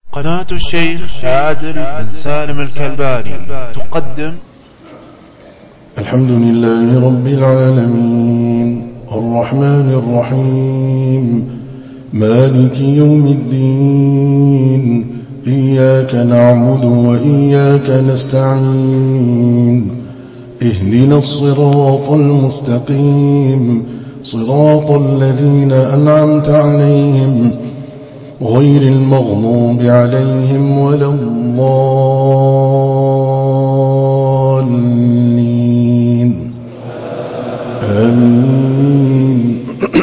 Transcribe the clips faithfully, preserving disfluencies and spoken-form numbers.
قناة الشيخ عادل بن سالم الكلباني تقدم الحمد لله رب العالمين الرحمن الرحيم مالك يوم الدين إياك نعبد وإياك نستعين اهدنا الصراط المستقيم صراط الذين أنعمت عليهم غير المغضوب عليهم ولا الضالين آمين.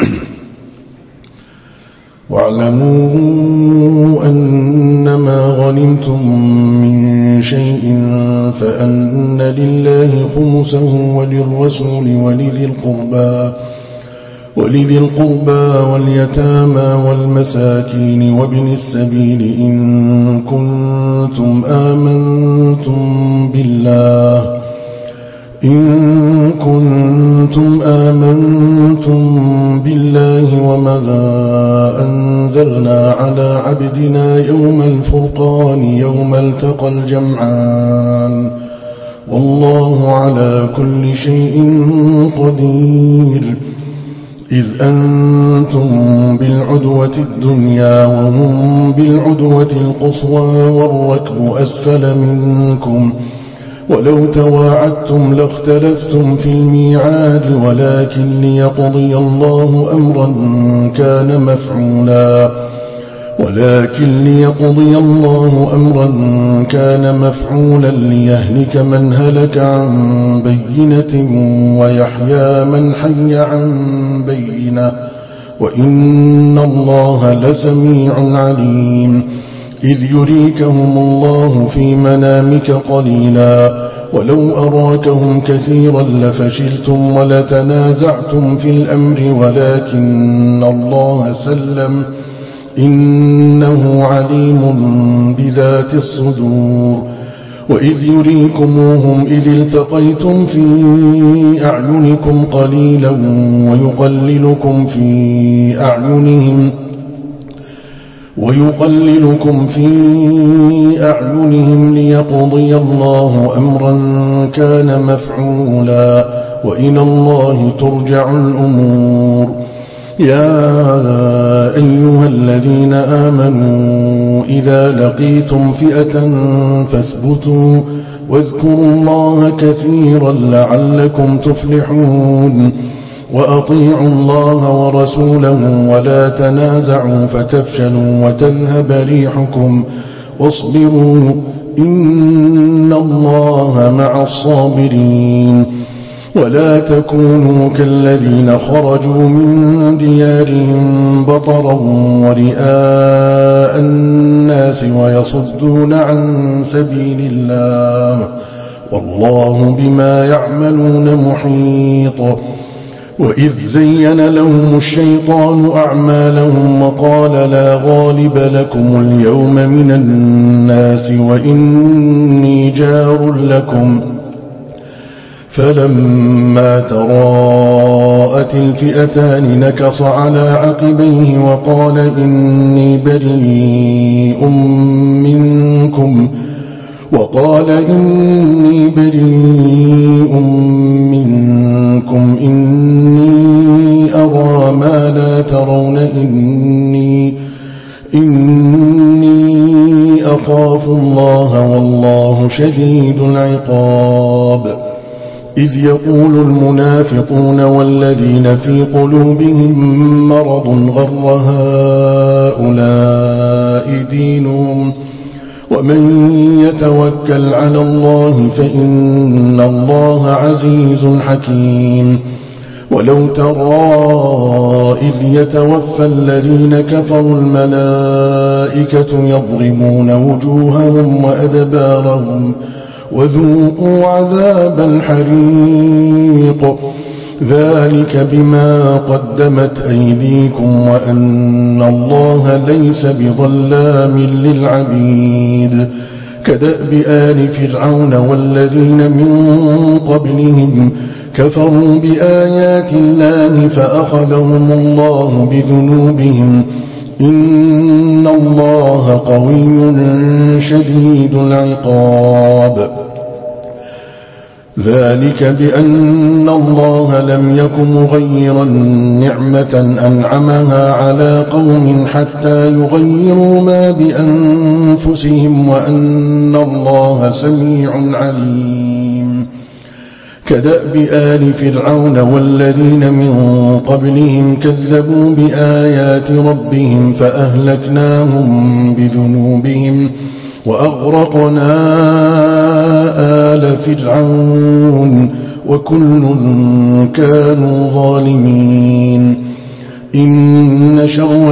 واعلموا أنما غنمتم من شيء فأن لله خمسه وللرسول ولذي القربى ولذي القربى واليتامى والمساكين وابن السبيل إن كنتم آمنتم بالله إن كنتم آمنتم بالله وما أنزلنا على عبدنا يوم الفرقان يوم التقى الجمعان والله على كل شيء قدير. إذ أنتم بالعدوة الدنيا وهم بالعدوة القصوى والركب أسفل منكم ولو تواعدتم لاختلفتم في الميعاد ولكن ليقضي الله أمرا كان مفعولا ولكن ليقضي الله أمرا كان مفعولا ليهلك من هلك عن بينة ويحيى من حي عن بينة وإن الله لسميع عليم. إذ يريكهم الله في منامك قليلا ولو أراكهم كثيرا لفشلتم ولتنازعتم في الأمر ولكن الله سلم إنه عليم بذات الصدور. وإذ يريكموهم إذ التقيتم في أعينكم قليلا ويقللكم في أعينهم ويقللكم في أعينهم ليقضي الله أمرا كان مفعولا وإلى الله ترجع الأمور. يا أيها الذين آمنوا إذا لقيتم فئة فاثبتوا واذكروا الله كثيرا لعلكم تفلحون. وأطيعوا الله ورسوله ولا تنازعوا فتفشلوا وتذهب ريحكم واصبروا إن الله مع الصابرين. ولا تكونوا كالذين خرجوا من ديارهم بطرا ورئاء الناس ويصدون عن سبيل الله والله بما يعملون محيط. وإذ زين لهم الشيطان أعمالهم وقال لا غالب لكم اليوم من الناس وإني جار لكم فلما تراءت الفئتان نكص على عقبيه وقال إني بريء منكم وقال إني بريء منكم إني أرى ما لا ترون إني إني أخاف الله والله شديد العقاب. إذ يقول المنافقون والذين في قلوبهم مرض غر هؤلاء دينهم ومن يتوكل على الله فإن الله عزيز حكيم. ولو ترى إذ يتوفى الذين كفروا الملائكة يضربون وجوههم وأدبارهم وذوقوا عذاب الحريق ذلك بما قدمت أيديكم وأن الله ليس بظلام للعبيد. كدأب آل فرعون والذين من قبلهم كفروا بآيات الله فأخذهم الله بذنوبهم إن الله قوي شديد العقاب. ذلك بأن الله لم يك مغيرا نعمة أنعمها على قوم حتى يغيروا ما بأنفسهم وأن الله سميع عليم. كدأب آل فرعون والذين من قبلهم كذبوا بآيات ربهم فأهلكناهم بذنوبهم وأغرقنا آل فرعون وكل كانوا ظالمين. إن شر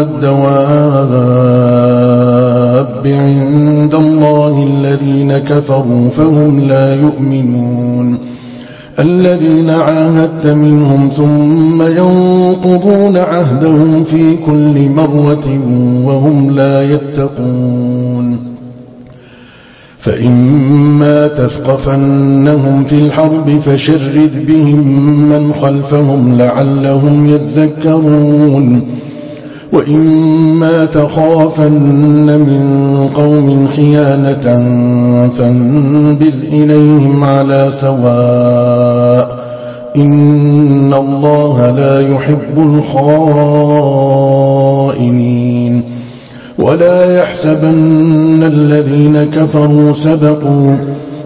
الدواب عند الله الذين كفروا فهم لا يؤمنون. الذين عاهدت منهم ثم ينقضون عهدهم في كل مرة وهم لا يتقون. فإما تثقفنهم في الحرب فشرد بهم من خلفهم لعلهم يذكرون. وإما تخافن من قوم خيانة فانبذ إليهم على سواء إن الله لا يحب الخائنين. ولا يحسبن الذين كفروا سبقوا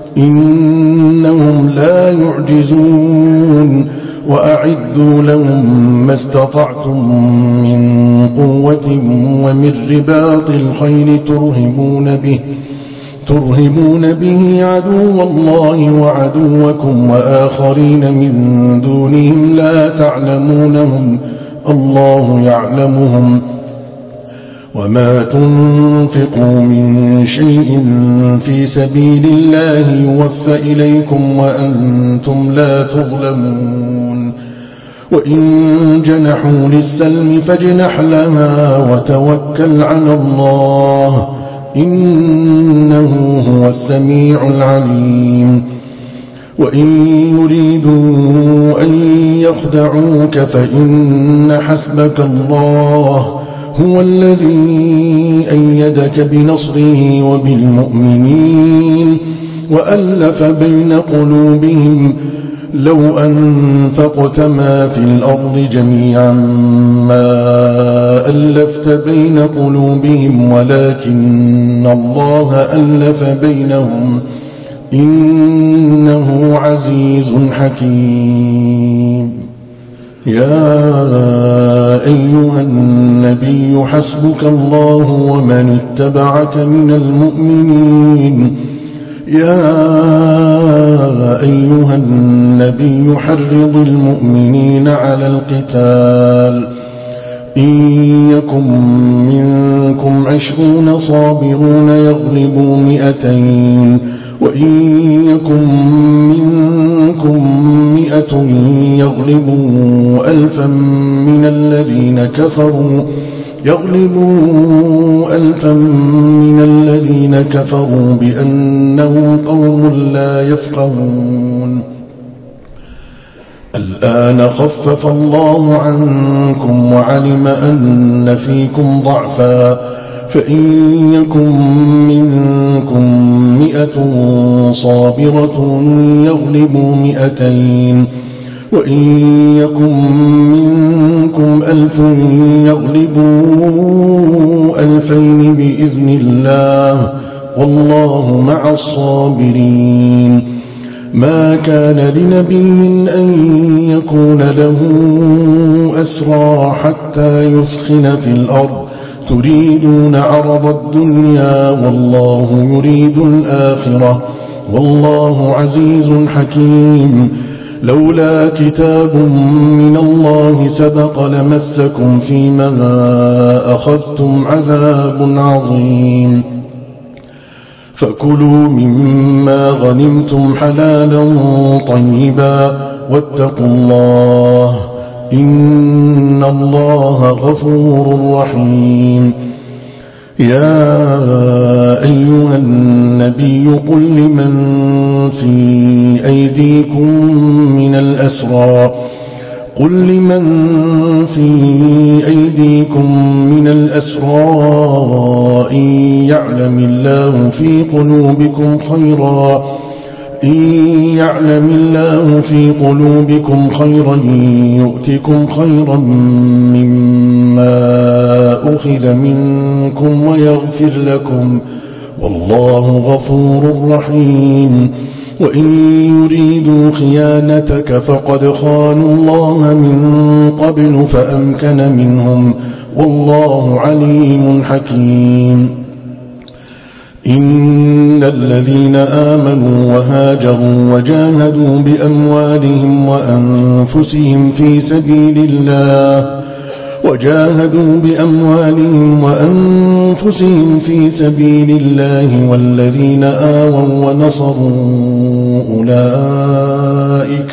إنهم لا يعجزون. وأعدوا لهم ما استطعتم من قوة ومن رباط الخيل ترهبون به ترهبون به عدو الله وعدوكم وآخرين من دونهم لا تعلمونهم الله يعلمهم. وما تنفقوا من شيء في سبيل الله يوفى إليكم وأنتم لا تظلمون. وإن جنحوا للسلم فاجنح لها وتوكل على الله إنه هو السميع العليم. وإن يريدوا أن يخدعوك فإن حسبك الله هو الذي أيدك بنصره وبالمؤمنين وألف بين قلوبهم. لو أنفقت ما في الأرض جميعا ما ألفت بين قلوبهم ولكن الله ألف بينهم إنه عزيز حكيم. يا أيها النبي حسبك الله ومن اتبعك من المؤمنين. يا أيها النبي حرض المؤمنين على القتال إن يكن منكم عشرون صابرون يغلبوا مئتين وإن يكن منكم مئة يغلبوا ألفا من الذين كفروا يغلبوا ألفا من الذين كفروا بأنهم قوم لا يفقهون. الآن خفف الله عنكم وعلم أن فيكم ضعفا فإن يكن منكم مئة صابرة يغلبوا مئتين وإن يكن منكم ألف يغلبوا ألفين بإذن الله والله مع الصابرين. ما كان لنبي أن يكون له أسرى حتى يثخن في الأرض تريدون عرض الدنيا والله يريد الآخرة والله عزيز حكيم. لولا كتاب من الله سبق لمسكم فيما أخذتم عذاب عظيم. فكلوا مما غنمتم حلالا طيبا واتقوا الله إن الله غفور رحيم. يا أيها النبي قل لمن في أيديكم من الأسرى قل لمن في أيديكم من الأسرى إن يعلم الله في قلوبكم خيرا إن يعلم الله في قلوبكم خيرا يؤتكم خيرا مما أخذ منكم ويغفر لكم والله غفور رحيم وإن يريدوا خيانتك فقد خانوا الله من قبل فأمكن منهم والله عليم حكيم إن الذين آمنوا وهاجروا وجاهدوا بأموالهم وأنفسهم في سبيل الله وجاهدوا بأموالهم وأنفسهم في سبيل الله والذين آووا ونصروا أولئك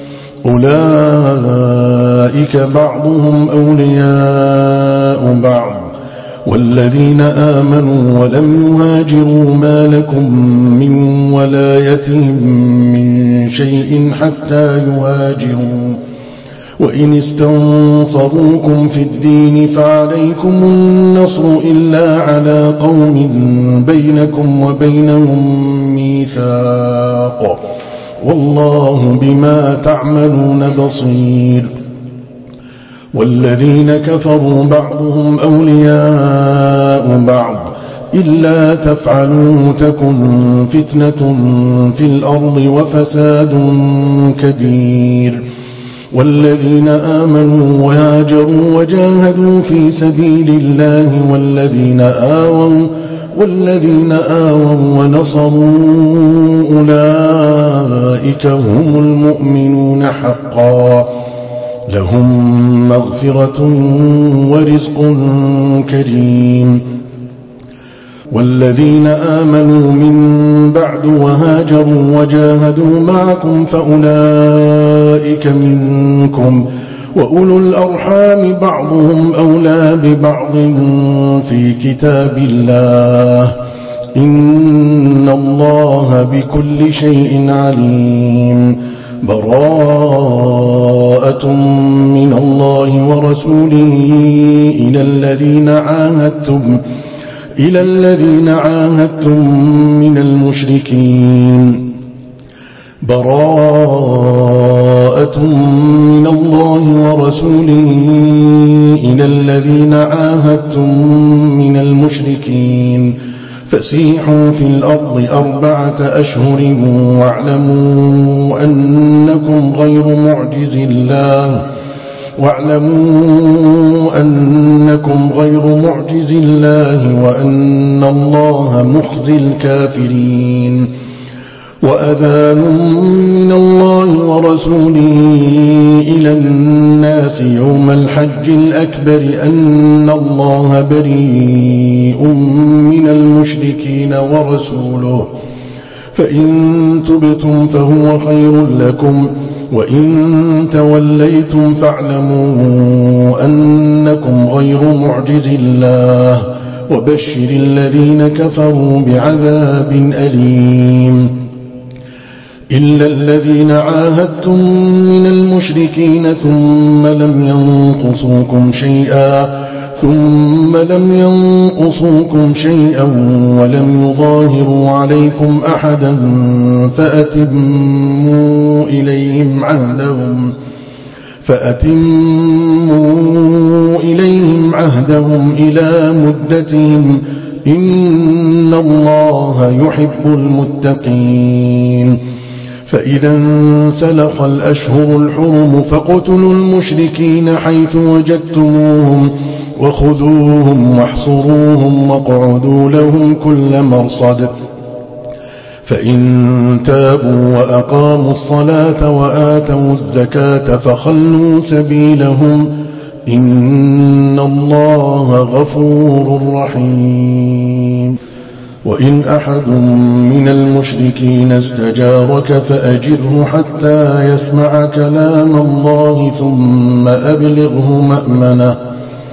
أولئك بعضهم أولياء بعض والذين آمنوا ولم يهاجروا ما لكم من ولايتهم من شيء حتى يهاجروا وإن استنصروكم في الدين فعليكم النصر إلا على قوم بينكم وبينهم ميثاق والله بما تعملون بصير والذين كفروا بعضهم أولياء بعض إلا تفعلوا تكن فتنة في الأرض وفساد كبير والذين آمنوا وهاجروا وجاهدوا في سبيل الله والذين آووا والذين آووا ونصروا أولئك هم المؤمنون حقا لهم مغفرة ورزق كريم والذين آمنوا من بعد وهاجروا وجاهدوا معكم فأولئك منكم وأولو الأرحام بعضهم أولى ببعض في كتاب الله إن الله بكل شيء عليم براءة من الله ورسوله إلى الذين عاهدتم إلى الذين عاهدتم من المشركين براءة من الله ورسوله إلى الذين عاهدتم من المشركين فسيحوا في الأرض أربعة أشهر واعلموا أنكم غير معجز الله واعلموا أنكم غير معجز الله وأن الله مخزي الكافرين وأذان من الله ورسوله إلى الناس يوم الحج الأكبر أن الله بريء من المشركين ورسوله فإن تبتم فهو خير لكم وإن توليتم فاعلموا أنكم غير معجز الله وبشر الذين كفروا بعذاب أليم إلا الذين عاهدتم من المشركين ثم لم ينقصوكم شيئا ثم لم ينقصوكم شيئا ولم يظاهروا عليكم أحدا فأتموا إليهم عهدهم فأتموا إليهم عهدهم إلى مدتهم إن الله يحب المتقين فإذا انسلخ الأشهر الحرم فاقتلوا المشركين حيث وجدتموهم وخذوهم واحصروهم واقعدوا لهم كل مرصد فإن تابوا وأقاموا الصلاة وآتوا الزكاة فخلوا سبيلهم إن الله غفور رحيم وإن أحد من المشركين استجارك فأجره حتى يسمع كلام الله ثم أبلغه مأمنه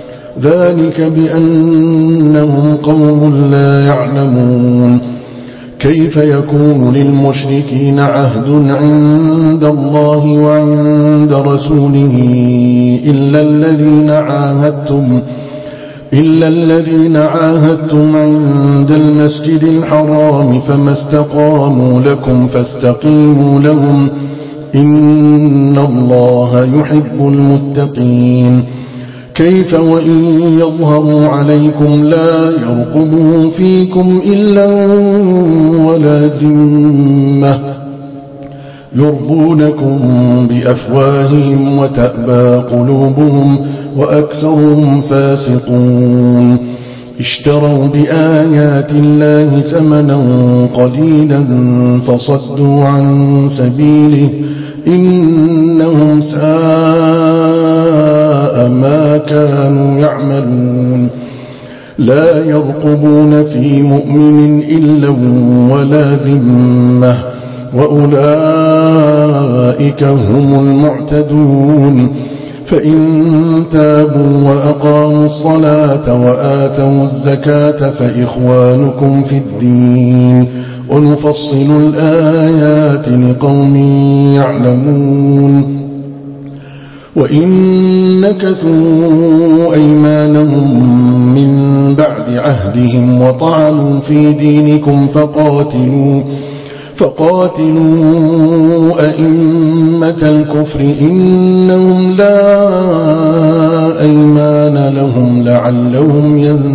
ذلك بأنهم قوم لا يعلمون كيف يكون للمشركين عهد عند الله وعند رسوله إلا الذين عاهدتم إلا الذين عاهدتم عند المسجد الحرام فما استقاموا لكم فاستقيموا لهم إن الله يحب المتقين كيف وإن يظهروا عليكم لا يرقبوا فيكم إلا ولا ذمة يرضونكم بأفواههم وتأبى قلوبهم وأكثرهم فاسقون اشتروا بآيات الله ثمنا قليلا فصدوا عن سبيله إنهم ساء ما كانوا يعملون لا يرقبون في مؤمن إلا ولا ذمة وأولئك هم المعتدون فإن تابوا وأقاموا الصلاة وآتوا الزكاة فإخوانكم في الدين ونفصل الآيات لقوم يعلمون وإن نكثوا أيمانهم من بعد عهدهم وطعنوا في دينكم فقاتلوا فقاتلوا أئمة الكفر إنهم لا أيمان لهم لعلهم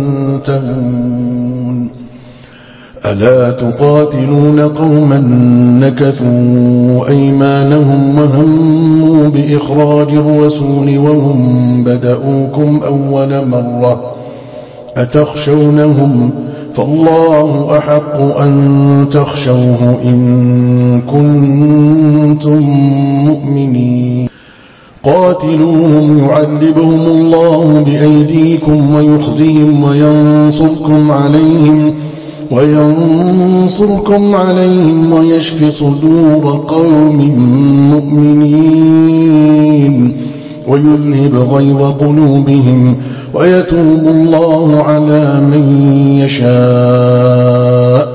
ينتهون ألا تقاتلون قوما نكثوا أيمانهم وهموا بإخراج الرسول وهم بدأوكم أول مرة أتخشونهم فالله أحق أن تخشوه إن كنتم مؤمنين قاتلوهم يعذبهم الله بأيديكم ويخزيهم وينصركم عليهم وينصركم عليهم ويشف صدور قوم مؤمنين ويذهب غيظ قلوبهم ويتوب الله على من يشاء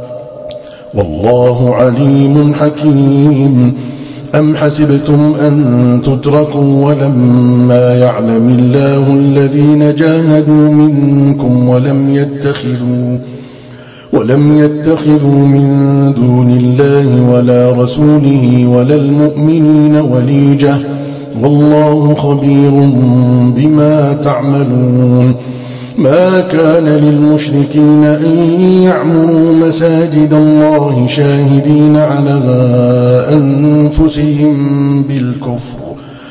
والله عليم حكيم أم حسبتم أن تتركوا ولما يعلم الله الذين جاهدوا منكم ولم يتخذوا ولم يتخذوا من دون الله ولا رسوله ولا المؤمنين وليجة والله خبير بما تعملون ما كان للمشركين أن يعمروا مساجد الله شاهدين على أنفسهم بالكفر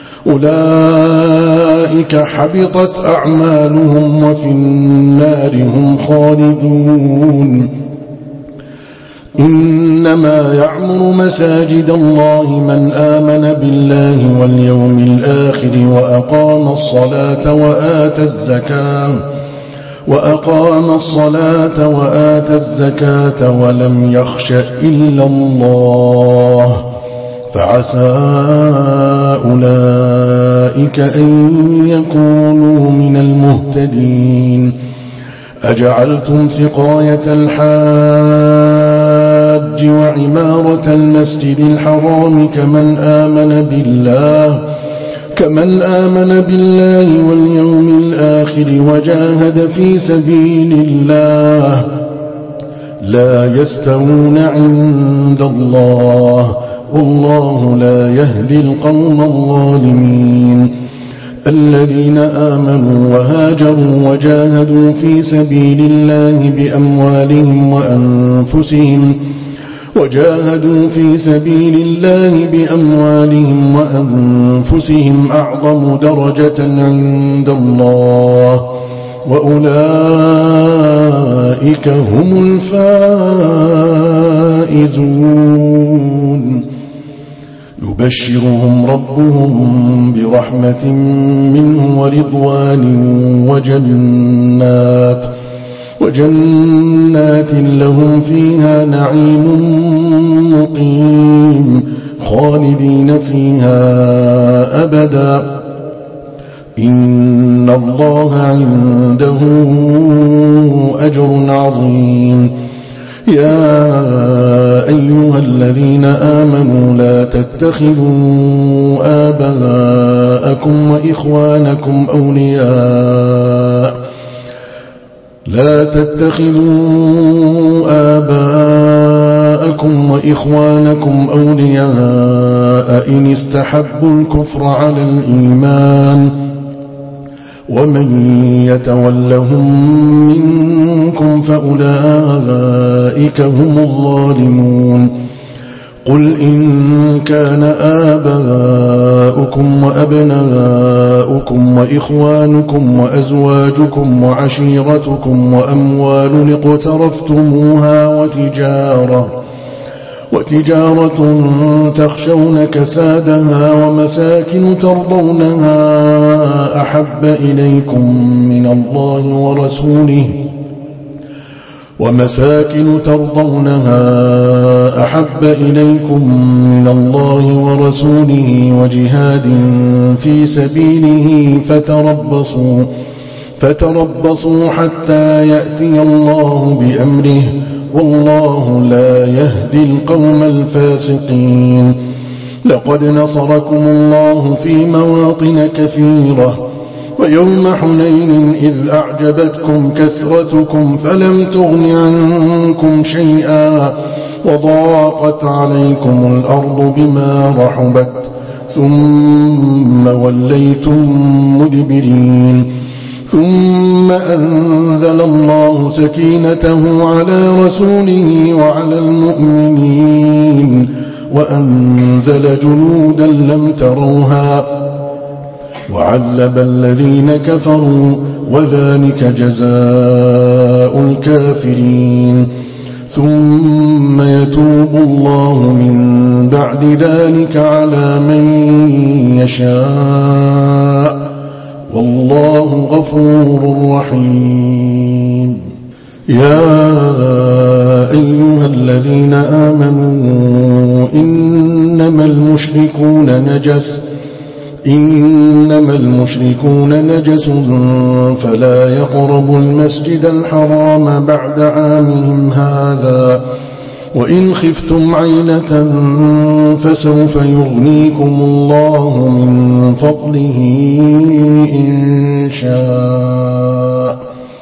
أولئك حبطت أعمالهم وفي النار هم خالدون إنما يعمر مساجد الله من آمن بالله واليوم الآخر وأقام الصلاة وآتى الزكاة وأقام الصلاة وآتى الزكاة ولم يخش إلا الله فعسى أولئك أن يكونوا من المهتدين أجعلتم سقاية الحاج وعمارة المسجد الحرام كمن آمن بالله كمن آمن بالله واليوم الآخر وجاهد في سبيل الله لا يستوون عند الله والله لا يهدي القوم الظالمين الذين آمنوا وهاجروا وجاهدوا في سبيل الله بأموالهم وأنفسهم وجاهدوا في سبيل الله بأموالهم وأنفسهم أعظم درجة عند الله وأولئك هم الفائزون يبشرهم ربهم برحمة منه ورضوان وجنات وجنات لهم فيها نعيم مقيم خالدين فيها أبدا إن الله عنده أجر عظيم يا الذين آمنوا لا تتخذوا آباءكم وإخوانكم أولياء لا تتخذوا آباءكم وإخوانكم أولياء إن استحبوا الكفر على الإيمان ومن يتولهم منكم فأولئك هم الظالمون قل إن كان آباؤكم وأبناؤكم وإخوانكم وأزواجكم وعشيرتكم وأموال اقترفتموها وتجارة وتجارة تخشون كسادها ومساكن ترضونها أحب إليكم من الله ورسوله ومساكن ترضونها أحب إليكم من الله ورسوله وجهاد في سبيله فتربصوا فتربصوا حتى يأتي الله بأمره والله لا يهدي القوم الفاسقين لقد نصركم الله في مواطن كثيرة ويوم حنين إذ أعجبتكم كثرتكم فلم تغن عنكم شيئا وضاقت عليكم الأرض بما رحبت ثم وليتم مدبرين ثم أنزل الله سكينته على رسوله وعلى المؤمنين وأنزل جنودا لم تروها وعذب الذين كفروا وذلك جزاء الكافرين ثم يتوب الله من بعد ذلك على من يشاء والله غفور رحيم يا أيها الذين آمنوا إنما المشركون نجس إنما المشركون نجس فلا يقربوا المسجد الحرام بعد عامهم هذا وإن خفتم عيلة فسوف يغنيكم الله من فضله إن شاء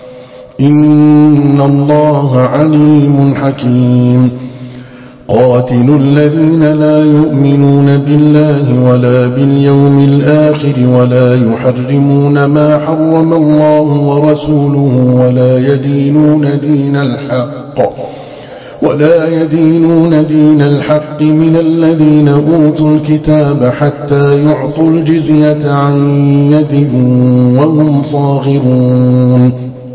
إن الله عليم حكيم قاتلوا الذين لا يؤمنون بالله ولا باليوم الآخر ولا يحرمون ما حرم الله ورسوله ولا يدينون دين الحق ولا يدينون دين الحق من الذين أوتوا الكتاب حتى يعطوا الجزية عن يد وهم صاغرون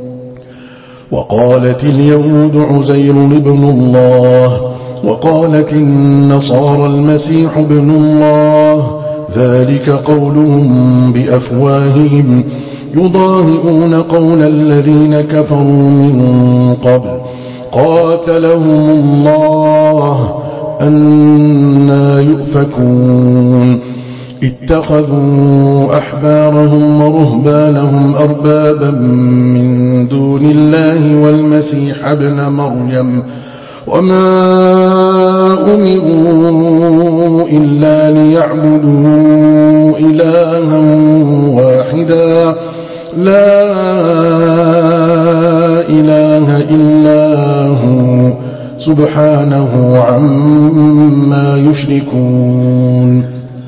وقالت اليهود عزير ابن الله وقالت النصارى المسيح ابن الله ذلك قولهم بأفواههم يضاهئون قول الذين كفروا من قبل قاتلهم الله أنى يؤفكون اتخذوا أحبارهم ورهبانهم أربابا من دون الله والمسيح ابن مريم وما أمروا إلا ليعبدوا إلها واحدا لا إله إلا هو سبحانه عما يشركون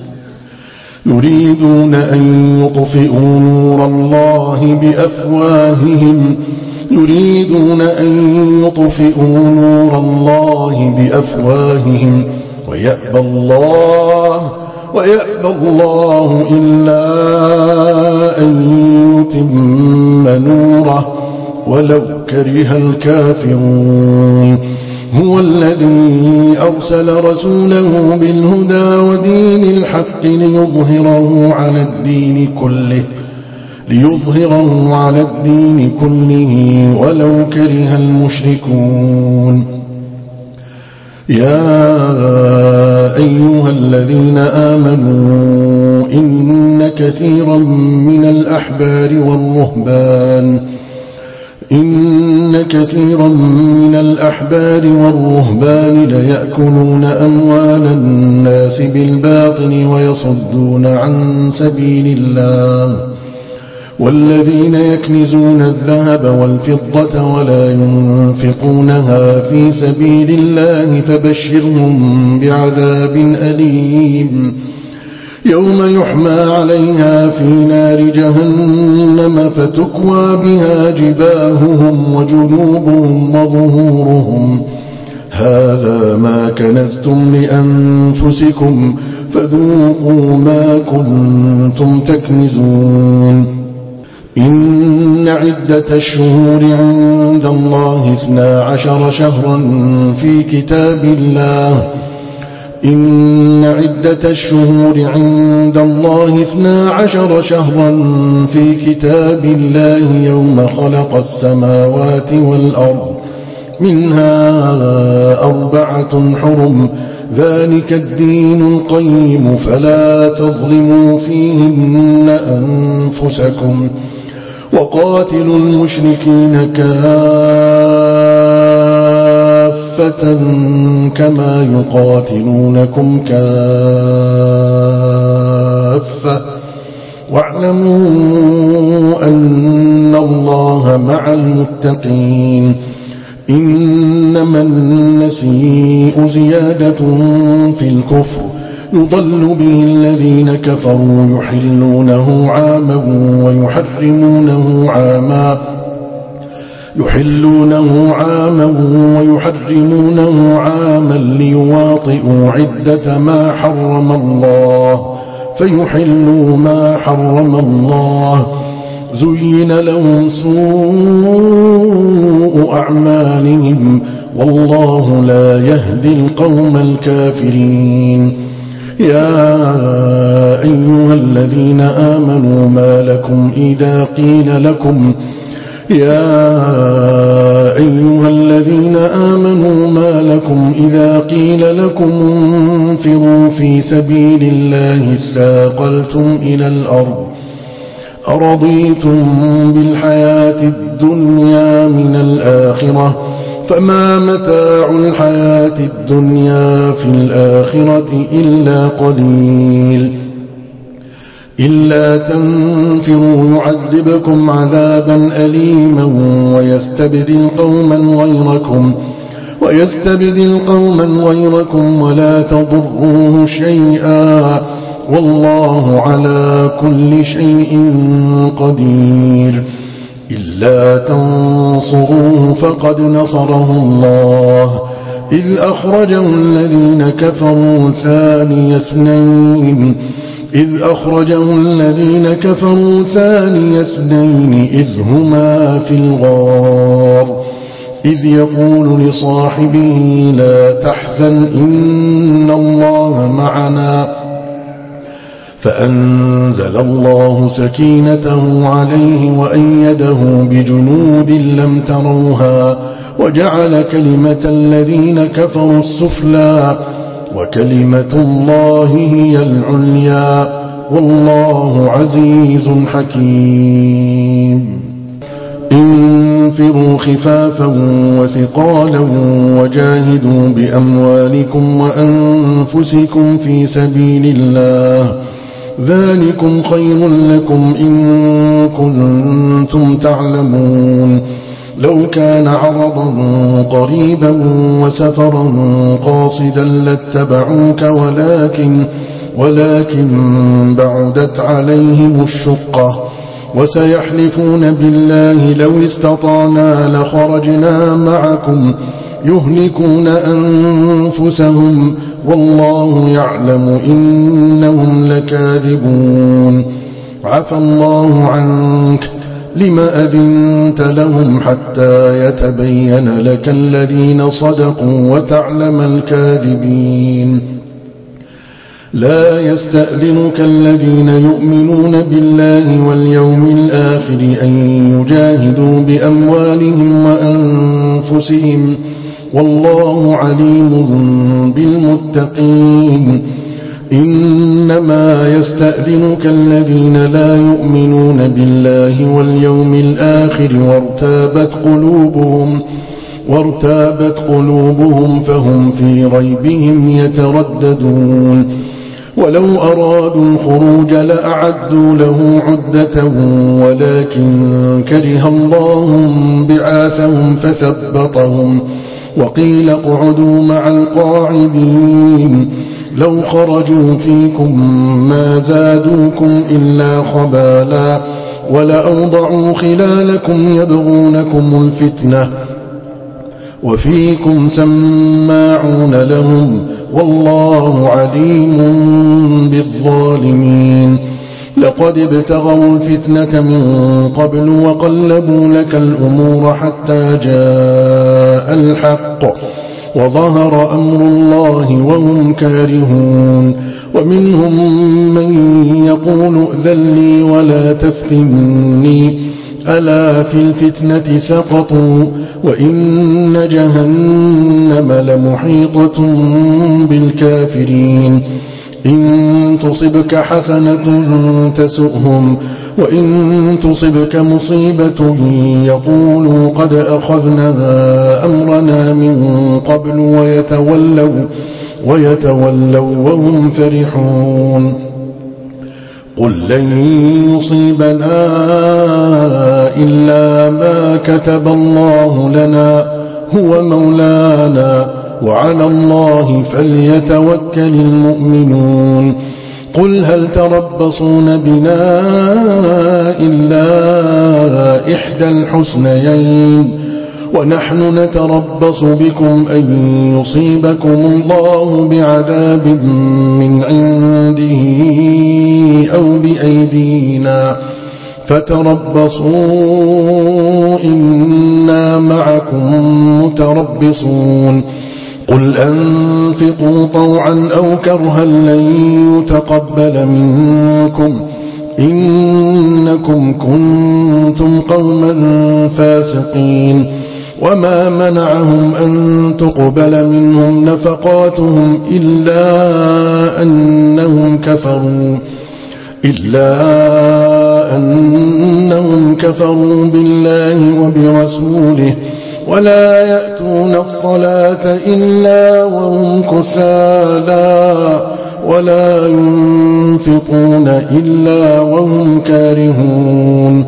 يريدون أن يطفئوا نور الله بأفواههم يريدون أن يطفئوا نور الله بأفواههم ويأبى الله ويأبى الله إلا أن يتم نوره ولو كره الكافرون هو الذي أرسل رسوله بالهدى ودين الحق ليظهره على الدين كله ليظهره على الدين كله ولو كره المشركون يا أيها الذين آمنوا إن كثيرا من الأحبار والرهبان إن إن كثيرا من الأحبار والرهبان ليأكلون أموال الناس بالباطل ويصدون عن سبيل الله والذين يكنزون الذهب والفضة ولا ينفقونها في سبيل الله فبشرهم بعذاب أليم يوم يحمى عليها في نار جهنم فتكوى بها جباههم وجنوبهم وظهورهم هذا ما كنزتم لأنفسكم فذوقوا ما كنتم تكنزون إن عدة الشهور عند الله اثنا عشر شهرا في كتاب الله إن عدة الشهور عند الله اثنا عشر شهرا في كتاب الله يوم خلق السماوات والأرض منها أربعة حرم ذلك الدين القيم فلا تظلموا فيهن أنفسكم وقاتلوا المشركين كافة كما يقاتلونكم كافة واعلموا أن الله مع المتقين إنما النسيء زيادة في الكفر يضل به الذين كفروا يحلونه عاما ويحرمونه عاما يحلونه عاما ويحرمونه عاما ليواطئوا عدة ما حرم الله فيحلوا ما حرم الله زين لهم سوء أعمالهم والله لا يهدي القوم الكافرين يا أيها الذين آمنوا ما لكم إذا قيل لكم يا أيها الذين آمنوا ما لكم إذا قيل لكم انفروا في سبيل الله اثاقلتم إلى الأرض أرضيتم بالحياة الدنيا من الآخرة فما متاع الحياة الدنيا في الآخرة إلا قليل إلا تنفروا يعذبكم عذابا أليما ويستبدل قوما غيركم ويستبدل قوما غيركم ولا تضروه شيئا والله على كل شيء قدير إلا تنصروه فقد نصره الله إذ أخرجه الذين كفروا ثاني اثنين إذ أخرجه الذين كفروا ثاني اثنين إذ هما في الغار إذ يقول لصاحبه لا تحزن إن الله معنا فأنزل الله سكينته عليه وأيده بجنود لم تروها وجعل كلمة الذين كفروا السفلى وكلمة الله هي العليا والله عزيز حكيم انفروا خفافا وثقالا وجاهدوا بأموالكم وأنفسكم في سبيل الله ذلكم خير لكم إن كنتم تعلمون لو كان عرضا قريبا وسفرا قاصدا لاتبعوك ولكن ولكن بعدت عليهم الشقة وسيحلفون بالله لو استطعنا لخرجنا معكم يهلكون أنفسهم والله يعلم إنهم لكاذبون عفى الله عنك لما أذنت لهم حتى يتبين لك الذين صدقوا وتعلم الكاذبين لا يستأذنك الذين يؤمنون بالله واليوم الآخر أن يجاهدوا بأموالهم وأنفسهم والله عليم بالمتقين إنما يستأذنك الذين لا يؤمنون بالله واليوم الآخر وارتابت قلوبهم وارتابت قلوبهم فهم في ريبهم يترددون ولو أرادوا الخروج لأعدوا له عدة ولكن كره الله بعاثهم فثبطهم وقيل اقعدوا مع القاعدين لو خرجوا فيكم ما زادوكم إلا خبالا ولأوضعوا خلالكم يبغونكم الفتنة وفيكم سماعون لهم والله عليم بالظالمين لقد ابتغوا الفتنة من قبل وقلبوا لك الأمور حتى جاء الحق وظهر أمر الله وهم كارهون ومنهم من يقول ائذن لي ولا تفتني ألا في الفتنة سقطوا وإن جهنم لمحيطة بالكافرين إن تصبك حسنة تسؤهم وإن تصبك مصيبة يقولوا قد أخذنا أمرنا من قبل ويتولوا, ويتولوا وهم فرحون قل لن يصيبنا إلا ما كتب الله لنا هو مولانا وعلى الله فليتوكل المؤمنون قل هل تربصون بنا إلا إحدى الحسنيين ونحن نتربص بكم أن يصيبكم الله بعذاب من عنده أو بأيدينا فتربصوا إنا معكم متربصون قل أنفقوا طوعا أو كرها لن يتقبل منكم إنكم كنتم قوما فاسقين وما منعهم أن تقبل منهم نفقاتهم إلا أنهم كفروا إلا أنهم كفروا بالله وبرسوله ولا يأتون الصلاة إلا وهم كسالى ولا ينفقون إلا وهم كارهون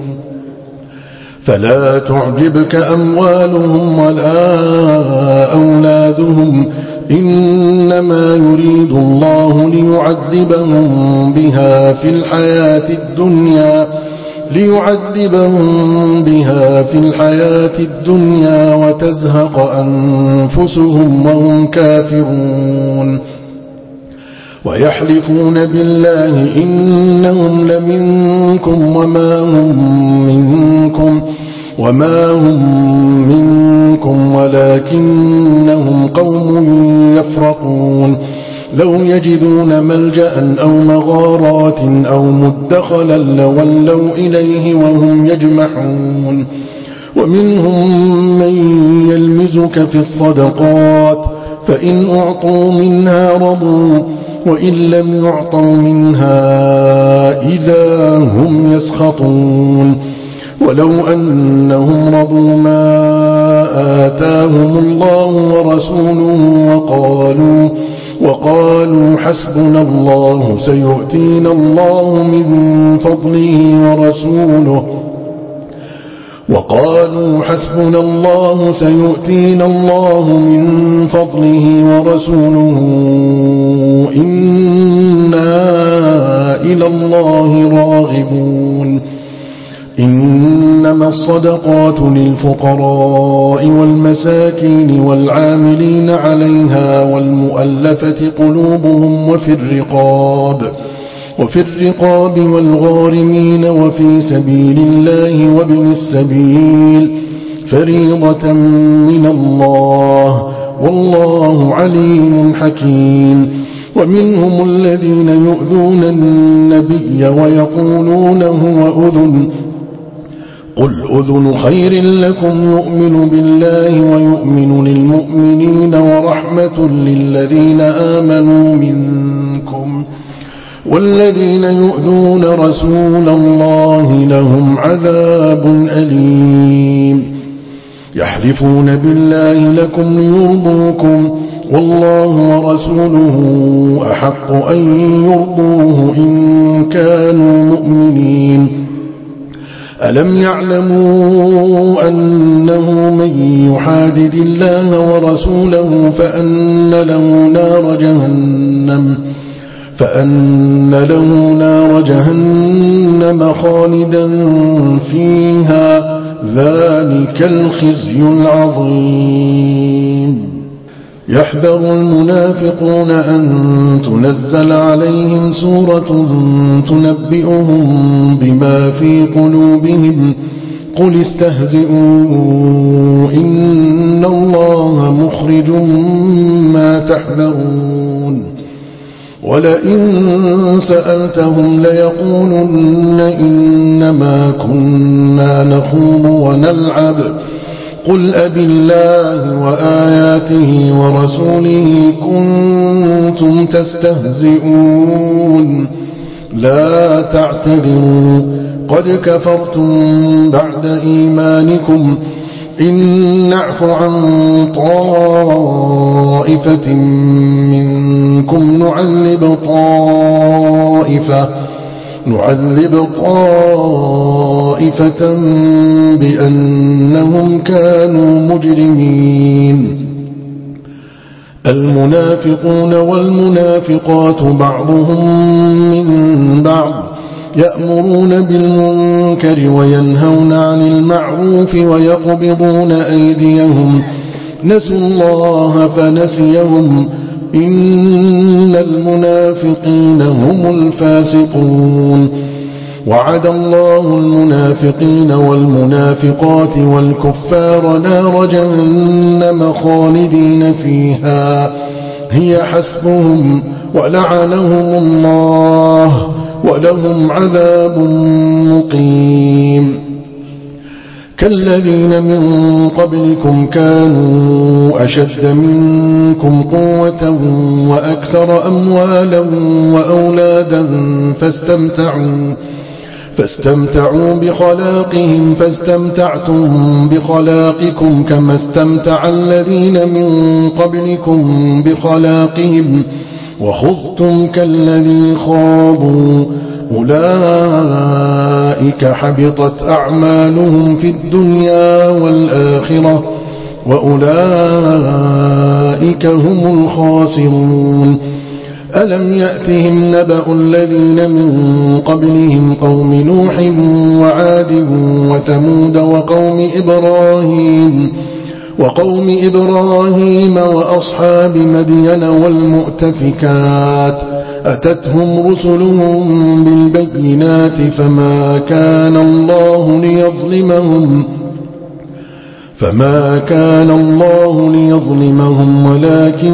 فلا تعجبك أموالهم ولا أولادهم إنما يريد الله ليعذبهم بها في الحياة الدنيا ليعذبهم بها في الحياة الدنيا وتزهق أنفسهم وهم كافرون ويحلفون بالله إنهم لمنكم وما هم منكم وما هم منكم ولكنهم قوم يفرقون لو يجدون ملجأ أو مغارات أو مدخلا لولوا إليه وهم يجمحون ومنهم من يلمزك في الصدقات فإن أعطوا منها رضوا وإن لم يعطوا منها إذا هم يسخطون ولو أنهم رضوا ما آتاهم الله ورسوله وقالوا وقالوا حسبنا الله سيؤتينا الله من فضله ورسوله وقالوا حسبنا الله سيؤتينا الله من فضله ورسوله إنا إلى الله راغبون إنما الصدقات للفقراء والمساكين والعاملين عليها والمؤلفة قلوبهم وفي الرقاب وفي الرقاب والغارمين وفي سبيل الله وابن السبيل فريضة من الله والله عليم حكيم ومنهم الذين يؤذون النبي ويقولون هو أذن قل أذن خير لكم يؤمن بالله ويؤمن للمؤمنين ورحمة للذين آمنوا منكم منكم والذين يؤذون رسول الله لهم عذاب أليم يحلفون بالله لكم ليرضوكم والله ورسوله أحق أن يرضوه إن كانوا مؤمنين ألم يعلموا أنه من يحادد الله ورسوله فأن له نار جهنم فأن له نار جهنم خالدا فيها ذلك الخزي العظيم يحذر المنافقون أن تنزل عليهم سورة تنبئهم بما في قلوبهم قل استهزئوا إن الله مخرج ما تحذرون ولئن سألتهم ليقولن إنما كنا نخوض ونلعب قل أبي الله وآياته ورسوله كنتم تستهزئون لا تعتذروا قد كفرتم بعد إيمانكم إن نعف عن طائفة منكم نعذب طائفة نعذب طائفة بأنهم كانوا مجرمين المنافقون والمنافقات بعضهم من بعض يأمرون بالمنكر وينهون عن المعروف ويقبضون أيديهم نسوا الله فنسيهم إن المنافقين هم الفاسقون وعد الله المنافقين والمنافقات والكفار نار جهنم خالدين فيها هي حسبهم ولعنهم الله ولهم عذاب مقيم كالذين من قبلكم كانوا أشد منكم قوة وأكثر أموالا وأولادا فاستمتعوا فاستمتعوا بخلاقهم فاستمتعتم بخلاقكم كما استمتع الذين من قبلكم بخلاقهم وخضتم كالذي خاضوا أولئك حبطت أعمالهم في الدنيا والآخرة وأولئك هم الخاسرون ألم يأتهم نبأ الذين من قبلهم قوم نوح وعاد وثمود وقوم إبراهيم وقوم إبراهيم وأصحاب مدين والمؤتفكات أتتهم رسلهم بالبينات فما كان الله ليظلمهم فما كان الله ليظلمهم ولكن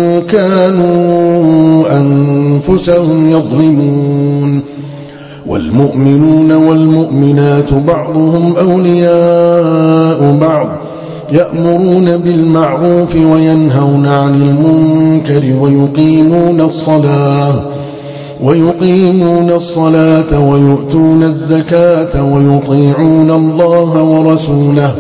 كانوا أنفسهم يظلمون والمؤمنون والمؤمنات بعضهم أولياء بعض يأمرون بالمعروف وينهون عن المنكر ويقيمون الصلاة ويقيمون الصلاة ويؤتون الزكاة ويطيعون الله ورسوله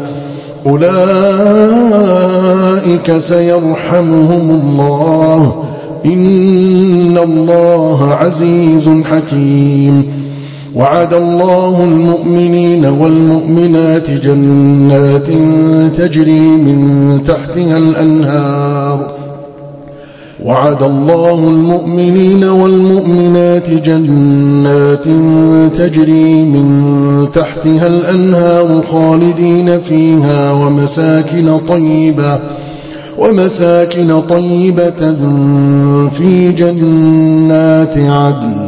أولئك سيرحمهم الله إن الله عزيز حكيم وعد الله المؤمنين والمؤمنات جنات تجري من تحتها الأنهار وعد الله المؤمنين والمؤمنات جنات تجري من تحتها الأنهار خالدين فيها ومساكن طيبة ومساكن طيبة في جنات عدن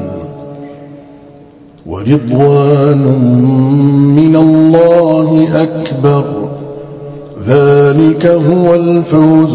ورضوان من الله أكبر ذلك هو الفوز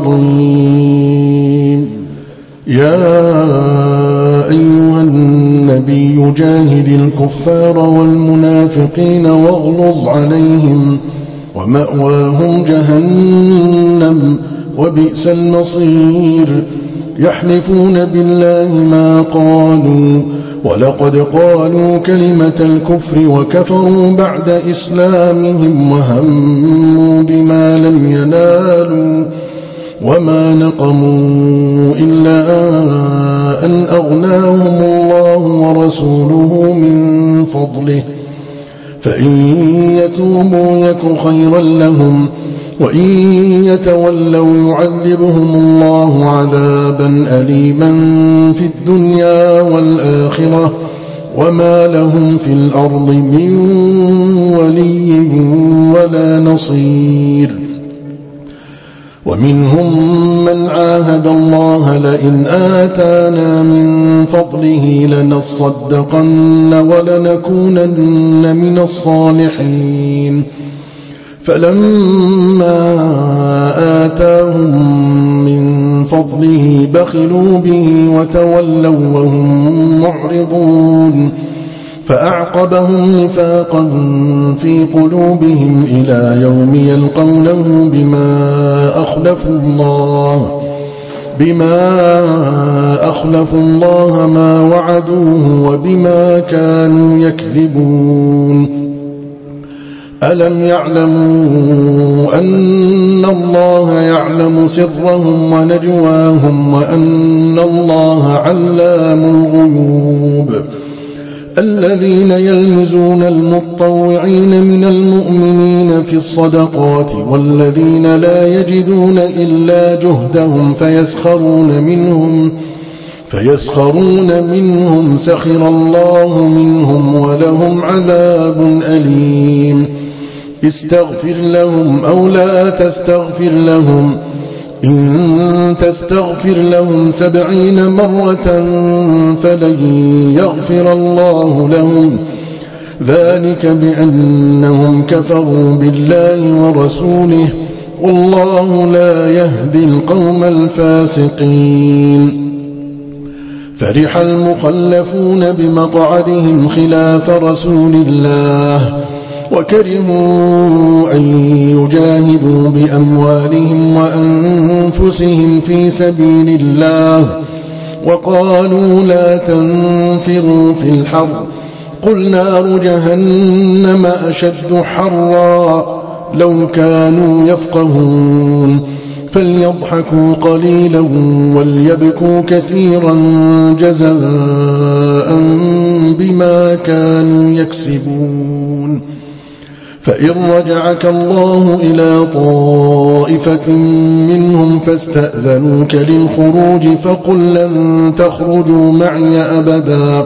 العظيم يا أيها النبي جاهد الكفار والمنافقين واغلظ عليهم ومأواهم جهنم وبئس المصير يحلفون بالله ما قالوا ولقد قالوا كلمة الكفر وكفروا بعد إسلامهم وهموا بما لم ينالوا وما نقموا إلا أن أغناهم الله ورسوله من فضله فإن يتوبوا يك خيرا لهم وإن يتولوا يعذبهم الله عذابا أليما في الدنيا والآخرة وما لهم في الأرض من ولي ولا نصير. ومنهم من عاهد الله لئن آتانا من فضله لنصدقن ولنكونن من الصالحين فلما آتاهم من فضله بخلوا به وتولوا وهم معرضون فأعقبهم نفاقا في قلوبهم إلى يوم يلقونه بما أخلفوا الله بما أخلفوا الله ما وعدوه وبما كانوا يكذبون. ألم يعلموا أن الله يعلم سرهم ونجواهم وأن الله علام الغيوب. الذين يلمزون المطوعين من المؤمنين في الصدقات والذين لا يجدون إلا جهدهم فيسخرون منهم فيسخرون منهم سخر الله منهم ولهم عذاب أليم. استغفر لهم أو لا تستغفر لهم إن تستغفر لهم سبعين مرة فلن يغفر الله لهم ذلك بأنهم كفروا بالله ورسوله والله لا يهدي القوم الفاسقين. فرح المخلفون بمقعدهم خلاف رسول الله وكرهوا أن يجاهدوا بأموالهم وأنفسهم في سبيل الله وقالوا لا تنفروا في الحر قل نار جهنم أشد حرا لو كانوا يفقهون فليضحكوا قليلا وليبكوا كثيرا جزاء بما كانوا يكسبون. فإن رجعك الله إلى طائفة منهم فاستأذنوك للخروج فقل لن تخرجوا معي أبدا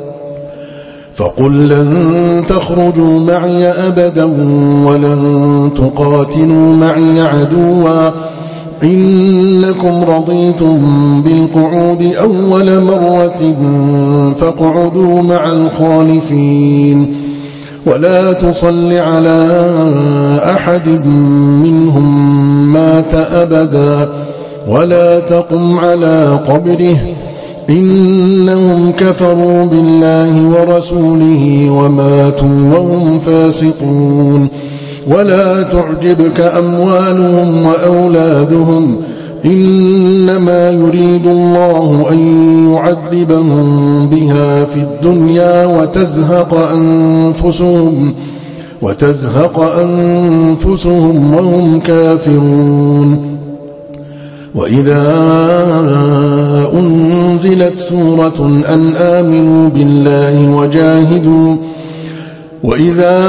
فقل لن تخرجوا معي أبدا ولن تقاتلوا معي عدوا إنكم رضيتم بالقعود أول مرة فاقعدوا مع الخالفين ولا تصل على أحد منهم مات أبدا ولا تقم على قبره إنهم كفروا بالله ورسوله وماتوا وهم فاسقون. ولا تعجبك أموالهم وأولادهم إنما يريد الله أن يعذبهم بها في الدنيا وتزهق أنفسهم وتزهق أنفسهم وهم كافرون. وإذا أنزلت سورة أن آمنوا بالله وجاهدوا وإذا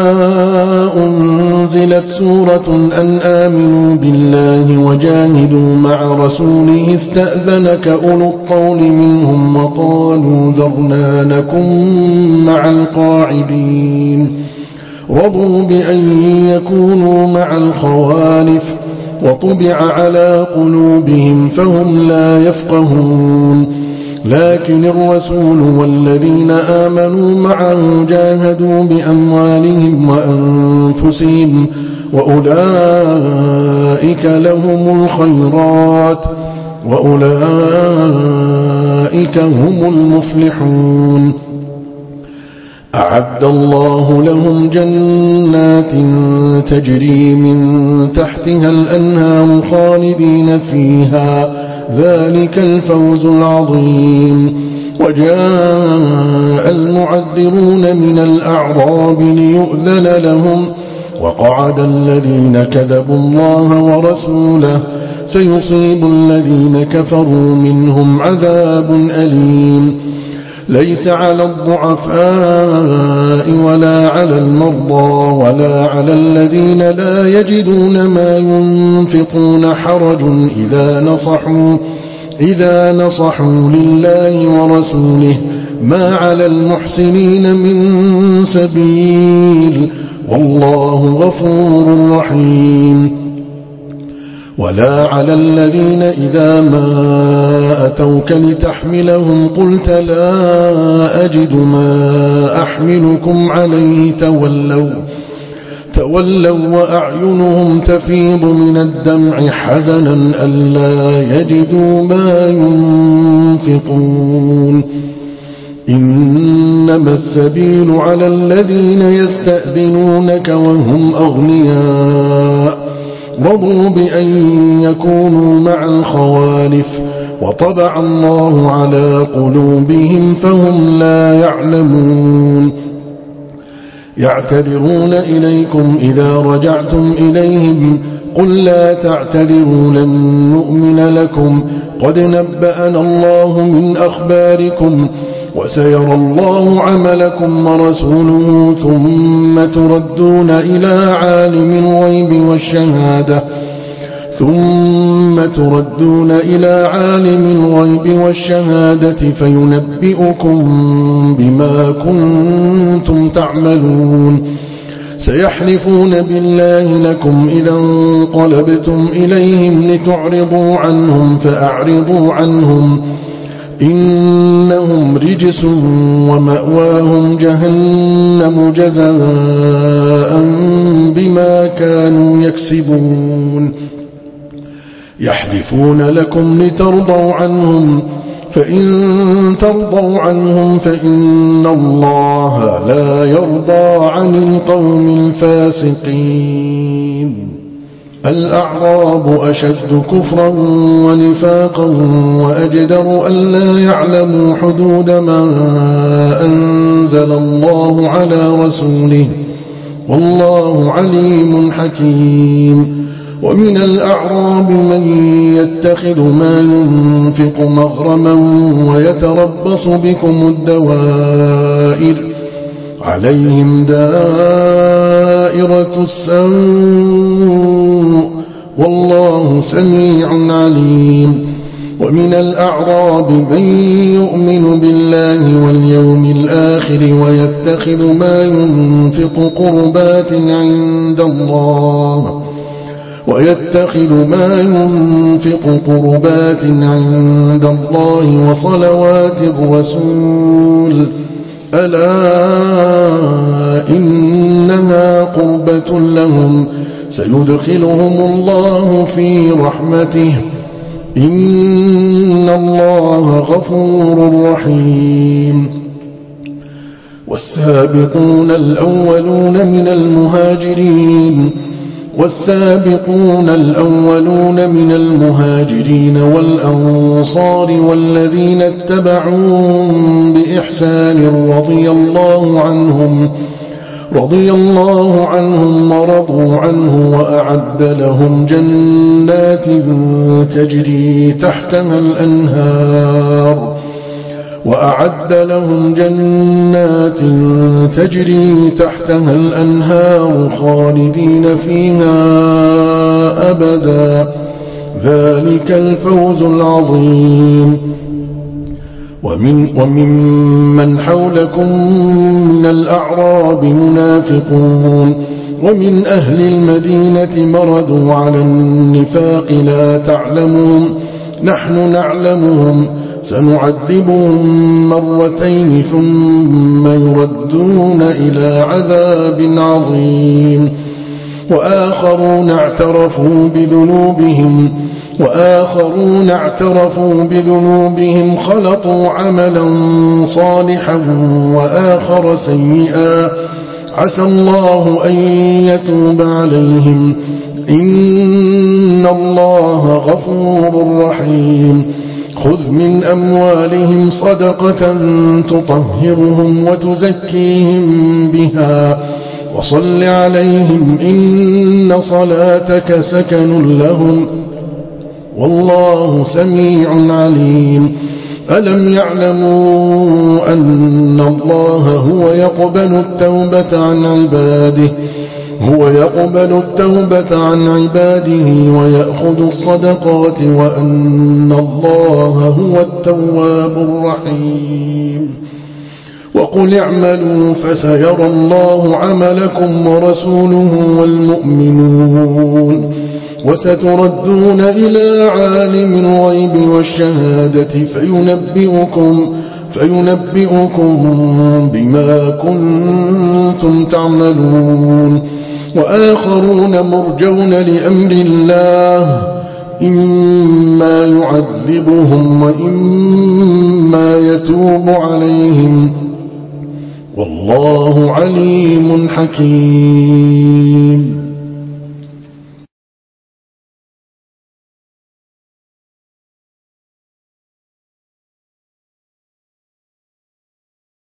أنزلت سورة أن آمنوا بالله وجاهدوا مع رسوله استأذنك أولو الطول منهم وقالوا ذرنا نكن مع القاعدين رضوا بأن يكونوا مع الخوالف وطبع على قلوبهم فهم لا يفقهون. لكن الرسول والذين آمنوا معه جاهدوا بأموالهم وأنفسهم وأولئك لهم الخيرات وأولئك هم المفلحون. أعد الله لهم جنات تجري من تحتها الأنهار خالدين فيها ذلك الفوز العظيم. وجاء المعذرون من الأعراب ليؤذن لهم وقعد الذين كذبوا الله ورسوله سيصيب الذين كفروا منهم عذاب أليم. ليس على الضعفاء ولا على المرضى ولا على الذين لا يجدون ما ينفقون حرج إذا نصحوا إذا نصحوا لله ورسوله ما على المحسنين من سبيل والله غفور رحيم. ولا على الذين إذا ما أتوك لتحملهم قلت لا أجد ما أحملكم عليه تولوا تولوا وأعينهم تفيض من الدمع حزنا ألا يجدوا ما ينفقون. إنما السبيل على الذين يستأذنونك وهم أغنياء رضوا بأن يكونوا مع الخوالف وطبع الله على قلوبهم فهم لا يعلمون. يعتذرون إليكم إذا رجعتم إليهم قل لا تعتذروا لن نؤمن لكم قد نبأنا الله من أخباركم وسيرى الله عملكم ورسوله ثم تردون إلى عالم الغيب والشهادة ثم تردون إلى عالم الغيب والشهادة فينبئكم بما كنتم تعملون. سيحلفون بالله لكم إذا انقلبتم إليهم لتعرضوا عنهم فأعرضوا عنهم إنهم رجس ومأواهم جهنم جزاء بما كانوا يكسبون. يحلفون لكم لترضوا عنهم فإن ترضوا عنهم فإن الله لا يرضى عن القوم الفاسقين. الأعراب أشد كفرا ونفاقا وأجدر ألا يعلموا حدود ما أنزل الله على رسوله والله عليم حكيم. ومن الأعراب من يتخذ ما ينفق مغرما ويتربص بكم الدوائر عليهم دائرة السوء والله سميع عليم. ومن الأعراب من يؤمن بالله واليوم الآخر ويتخذ ما ينفق قربات عند الله ويتخذ ما ينفق قربات عند الله وصلوات الرسول ألا إنها قربة لهم سيدخلهم الله في رحمته إن الله غفور رحيم. والسابقون الأولون من المهاجرين والسابقون الأولون من المهاجرين والأنصار والذين اتبعوهم بإحسان رضي الله عنهم رضي الله عنهم ورضوا عنه وأعد لهم جنات تجري تحتها الأنهار وأعد لهم جنات تجري تحتها الأنهار خالدين فيها أبدا ذلك الفوز العظيم. ومن وممن حولكم من الأعراب منافقون ومن أهل المدينة مردوا على النفاق لا تعلمون نحن نعلمهم سنعذبهم مرتين ثم يردون إلى عذاب عظيم. وآخرون اعترفوا بذنوبهم وآخرون اعترفوا بذنوبهم خلطوا عملا صالحا وآخر سيئا عسى الله أن يتوب عليهم إن الله غفور رحيم خذ من أموالهم صدقة تطهرهم وتزكيهم بها وصل عليهم إن صلاتك سكن لهم والله سميع عليم ألم يعلموا أن الله هو يقبل التوبة عن عباده هو يقبل التوبة عن عباده ويأخذ الصدقات وأن الله هو التواب الرحيم وقل اعملوا فسيرى الله عملكم ورسوله والمؤمنون وستردون إلى عالم الغيب والشهادة فينبئكم فينبئكم بما كنتم تعملون وآخرون مرجون لأمر الله إما يعذبهم وإما يتوب عليهم والله عليم حكيم